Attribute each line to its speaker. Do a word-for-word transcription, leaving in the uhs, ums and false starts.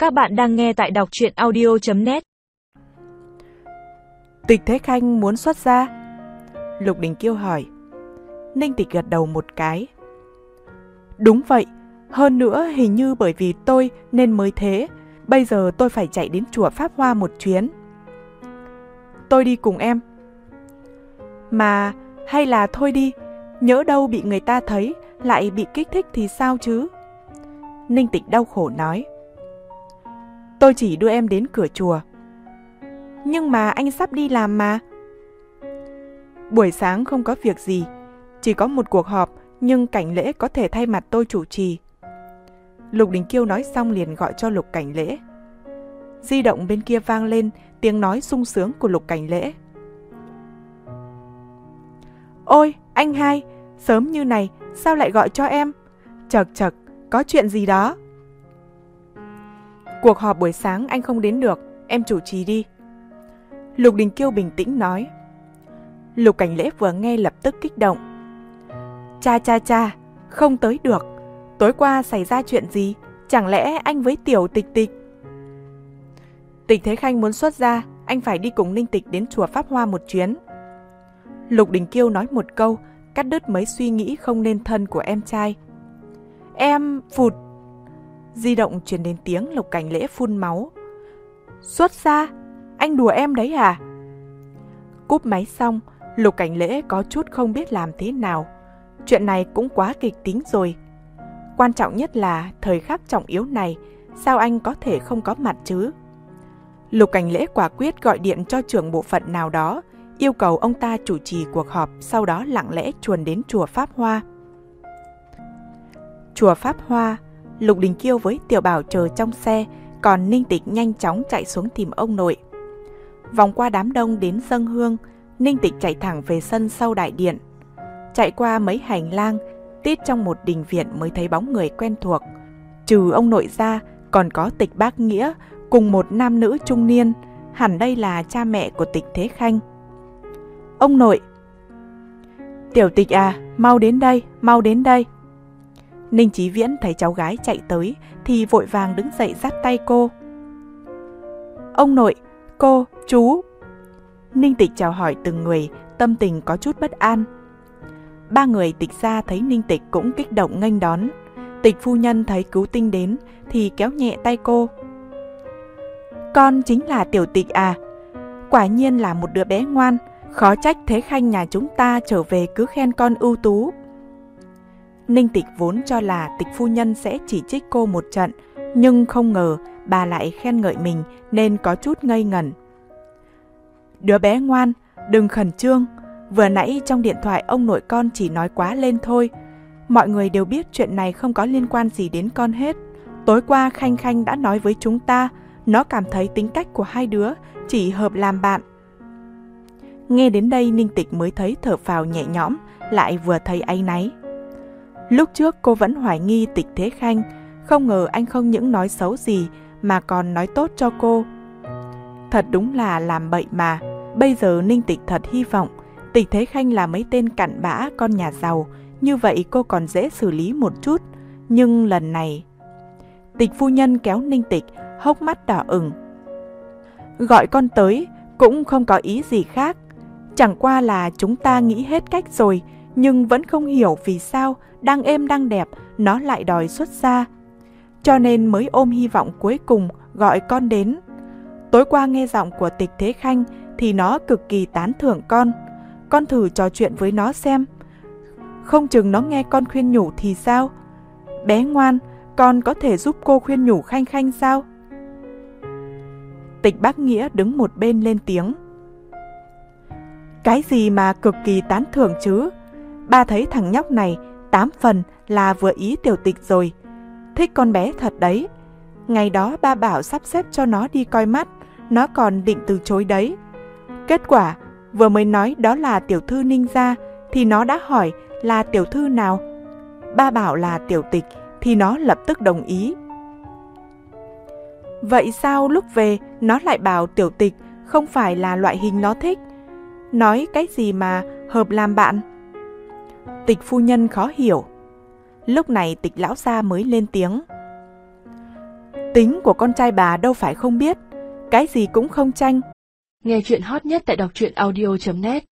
Speaker 1: Các bạn đang nghe tại đọc truyện audio chấm net.
Speaker 2: Tịch Thế Khanh muốn xuất gia? Lục Đình Kiêu hỏi. Ninh Tịch gật đầu một cái. Đúng vậy, hơn nữa hình như bởi vì tôi nên mới thế. Bây giờ tôi phải chạy đến chùa Pháp Hoa một chuyến. Tôi đi cùng em. Mà hay là thôi đi, nhỡ đâu bị người ta thấy lại bị kích thích thì sao chứ? Ninh Tịch đau khổ nói. Tôi chỉ đưa em đến cửa chùa. Nhưng mà anh sắp đi làm mà. Buổi sáng không có việc gì, chỉ có một cuộc họp, nhưng Cảnh Lễ có thể thay mặt tôi chủ trì. Lục Đình Kiêu nói xong liền gọi cho Lục Cảnh Lễ. Di động bên kia vang lên tiếng nói sung sướng của Lục Cảnh Lễ. Ôi, anh hai, sớm như này sao lại gọi cho em? Chật chật, có chuyện gì đó? Cuộc họp buổi sáng anh không đến được, em chủ trì đi. Lục Đình Kiêu bình tĩnh nói. Lục Cảnh Lễ vừa nghe lập tức kích động. Cha cha cha, không tới được. Tối qua xảy ra chuyện gì? Chẳng lẽ anh với Tiểu Tịch Tịch? Tịch Thế Khanh muốn xuất gia, anh phải đi cùng Ninh Tịch đến chùa Pháp Hoa một chuyến. Lục Đình Kiêu nói một câu, cắt đứt mấy suy nghĩ không nên thân của em trai. Em phụt. Di động truyền đến tiếng Lục Cảnh Lễ phun máu. Xuất gia? Anh đùa em đấy à? Cúp máy xong, Lục Cảnh Lễ có chút không biết làm thế nào. Chuyện này cũng quá kịch tính rồi. Quan trọng nhất là thời khắc trọng yếu này, sao anh có thể không có mặt chứ? Lục Cảnh Lễ quả quyết gọi điện cho trưởng bộ phận nào đó, yêu cầu ông ta chủ trì cuộc họp, sau đó lặng lẽ chuồn đến chùa Pháp Hoa. Chùa Pháp Hoa, Lục Đình Kiêu với Tiểu Bảo chờ trong xe, còn Ninh Tịch nhanh chóng chạy xuống tìm ông nội. Vòng qua đám đông đến dâng hương, Ninh Tịch chạy thẳng về sân sau đại điện. Chạy qua mấy hành lang, tít trong một đình viện mới thấy bóng người quen thuộc. Trừ ông nội ra, còn có Tịch Bác Nghĩa cùng một nam nữ trung niên, hẳn đây là cha mẹ của Tịch Thế Khanh. Ông nội! Tiểu Tịch à, mau đến đây, mau đến đây! Ninh Chí Viễn thấy cháu gái chạy tới thì vội vàng đứng dậy dắt tay cô. Ông nội, cô, chú! Ninh Tịch chào hỏi từng người, tâm tình có chút bất an. Ba người Tịch gia thấy Ninh Tịch cũng kích động nghênh đón. Tịch phu nhân thấy cứu tinh đến thì kéo nhẹ tay cô. Con chính là Tiểu Tịch à? Quả nhiên là một đứa bé ngoan, khó trách Thế Khanh nhà chúng ta trở về cứ khen con ưu tú. Ninh Tịch vốn cho là Tịch phu nhân sẽ chỉ trích cô một trận, nhưng không ngờ bà lại khen ngợi mình nên có chút ngây ngẩn. Đứa bé ngoan, đừng khẩn trương. Vừa nãy trong điện thoại ông nội con chỉ nói quá lên thôi. Mọi người đều biết chuyện này không có liên quan gì đến con hết. Tối qua Khanh Khanh đã nói với chúng ta, nó cảm thấy tính cách của hai đứa chỉ hợp làm bạn. Nghe đến đây Ninh Tịch mới thấy thở phào nhẹ nhõm, lại vừa thấy áy náy. Lúc trước cô vẫn hoài nghi Tịch Thế Khanh, không ngờ anh không những nói xấu gì mà còn nói tốt cho cô. Thật đúng là làm bậy mà. Bây giờ Ninh Tịch thật hy vọng Tịch Thế Khanh là mấy tên cặn bã con nhà giàu, như vậy cô còn dễ xử lý một chút. Nhưng lần này... Tịch phu nhân kéo Ninh Tịch, hốc mắt đỏ ửng. Gọi con tới cũng không có ý gì khác. Chẳng qua là chúng ta nghĩ hết cách rồi, nhưng vẫn không hiểu vì sao đang êm đang đẹp nó lại đòi xuất gia. Cho nên mới ôm hy vọng cuối cùng gọi con đến. Tối qua nghe giọng của Tịch Thế Khanh thì nó cực kỳ tán thưởng con. Con thử trò chuyện với nó xem. Không chừng nó nghe con khuyên nhủ thì sao? Bé ngoan, con có thể giúp cô khuyên nhủ Khanh Khanh sao? Tịch Bác Nghĩa đứng một bên lên tiếng. Cái gì mà cực kỳ tán thưởng chứ? Ba thấy thằng nhóc này tám phần là vừa ý Tiểu Tịch rồi. Thích con bé thật đấy. Ngày đó ba bảo sắp xếp cho nó đi coi mắt, nó còn định từ chối đấy. Kết quả vừa mới nói đó là tiểu thư Ninh gia thì nó đã hỏi là tiểu thư nào. Ba bảo là Tiểu Tịch thì nó lập tức đồng ý. Vậy sao lúc về nó lại bảo Tiểu Tịch không phải là loại hình nó thích? Nói cái gì mà hợp làm bạn? Tịch phu nhân khó hiểu. Lúc này Tịch lão gia mới lên tiếng. Tính của con trai bà đâu phải không biết, cái gì cũng không tranh.
Speaker 3: Nghe chuyện hot nhất tại đọc truyện audio chấm net.